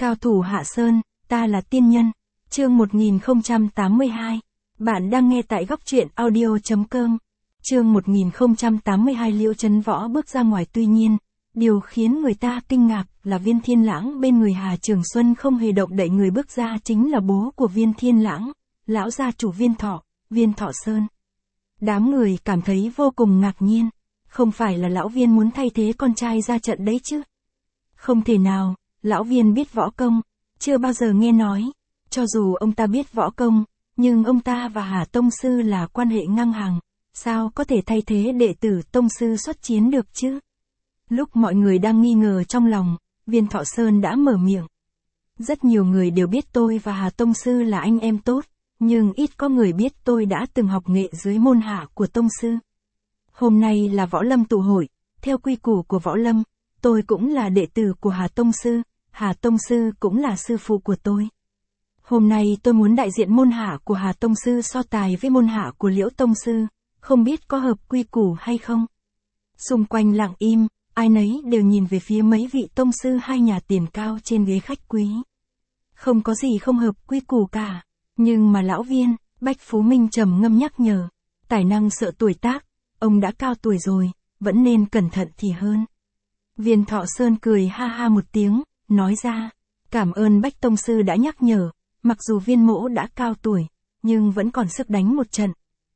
Cao thủ Hạ Sơn, ta là tiên nhân. Chương 1082. Bạn đang nghe tại góc truyện audio.com. Chương 1082. Liễu Trấn Võ bước ra ngoài, tuy nhiên, điều khiến người ta kinh ngạc là Viên Thiên Lãng bên người Hà Trường Xuân không hề động đậy. Người bước ra chính là bố của Viên Thiên Lãng, lão gia chủ Viên Thọ Sơn. Đám người cảm thấy vô cùng ngạc nhiên, không phải là lão Viên muốn thay thế con trai ra trận đấy chứ? Không thể nào, lão Viên biết võ công, chưa bao giờ nghe nói. Cho dù ông ta biết võ công, nhưng ông ta và Hà Tông Sư là quan hệ ngang hàng, sao có thể thay thế đệ tử Tông Sư xuất chiến được chứ? Lúc mọi người đang nghi ngờ trong lòng, Viên Thọ Sơn đã mở miệng. Rất nhiều người đều biết tôi và Hà Tông Sư là anh em tốt, nhưng ít có người biết tôi đã từng học nghệ dưới môn hạ của Tông Sư. Hôm nay là võ lâm tụ hội, theo quy củ của võ lâm, tôi cũng là đệ tử của Hà Tông Sư, Hà Tông Sư cũng là sư phụ của tôi. Hôm nay tôi muốn đại diện môn hạ của Hà Tông Sư so tài với môn hạ của Liễu Tông Sư, không biết có hợp quy củ hay không? Xung quanh lặng im, ai nấy đều nhìn về phía mấy vị Tông Sư hai nhà tiền cao trên ghế khách quý. Không có gì không hợp quy củ cả, nhưng mà lão Viên, Bách Phú Minh trầm ngâm nhắc nhở, tài năng sợ tuổi tác, ông đã cao tuổi rồi, vẫn nên cẩn thận thì hơn. Viên Thọ Sơn cười ha ha một tiếng, nói ra, cảm ơn Bách Tông Sư đã nhắc nhở, mặc dù Viên mỗ đã cao tuổi, nhưng vẫn còn sức đánh một trận.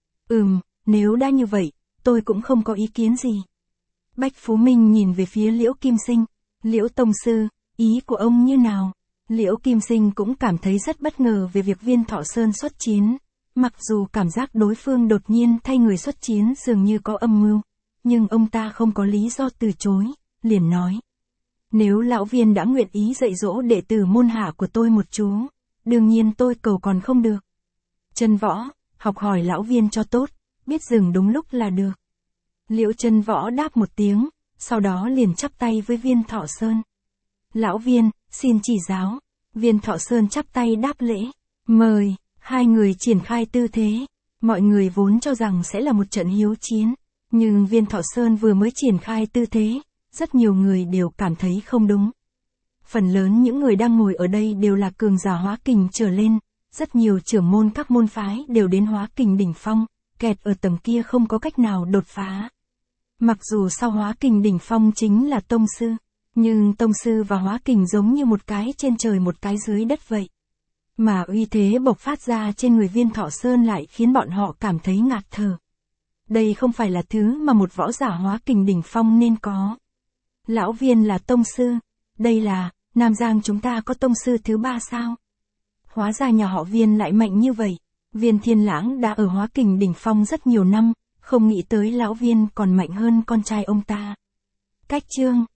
Nếu đã như vậy, tôi cũng không có ý kiến gì. Bách Phú Minh nhìn về phía Liễu Kim Sinh, Liễu Tông Sư, ý của ông như nào? Liễu Kim Sinh cũng cảm thấy rất bất ngờ về việc Viên Thọ Sơn xuất chiến, mặc dù cảm giác đối phương đột nhiên thay người xuất chiến dường như có âm mưu, nhưng ông ta không có lý do từ chối, liền nói. Nếu lão Viên đã nguyện ý dạy dỗ đệ tử môn hạ của tôi một chú, đương nhiên tôi cầu còn không được. Trân Võ, học hỏi lão Viên cho tốt, biết dừng đúng lúc là được. Liễu Trân Võ đáp một tiếng, sau đó liền chắp tay với Viên Thọ Sơn. Lão Viên, xin chỉ giáo. Viên Thọ Sơn chắp tay đáp lễ. Mời, hai người triển khai tư thế. Mọi người vốn cho rằng sẽ là một trận hiếu chiến, nhưng Viên Thọ Sơn vừa mới triển khai tư thế, rất nhiều người đều cảm thấy không đúng. Phần lớn những người đang ngồi ở đây đều là cường giả hóa kình trở lên, rất nhiều trưởng môn các môn phái đều đến hóa kình đỉnh phong, kẹt ở tầng kia không có cách nào đột phá. Mặc dù sau hóa kình đỉnh phong chính là Tông Sư, nhưng Tông Sư và hóa kình giống như một cái trên trời một cái dưới đất vậy. Mà uy thế bộc phát ra trên người Viên Thọ Sơn lại khiến bọn họ cảm thấy ngạt thở. Đây không phải là thứ mà một võ giả hóa kình đỉnh phong nên có. Lão Viên là Tông Sư, đây là, Nam Giang chúng ta có Tông Sư thứ 3 sao? Hóa ra nhà họ Viên lại mạnh như vậy. Viên Thiên Lãng đã ở hóa kình đỉnh phong rất nhiều năm, không nghĩ tới lão Viên còn mạnh hơn con trai ông ta. Cách chương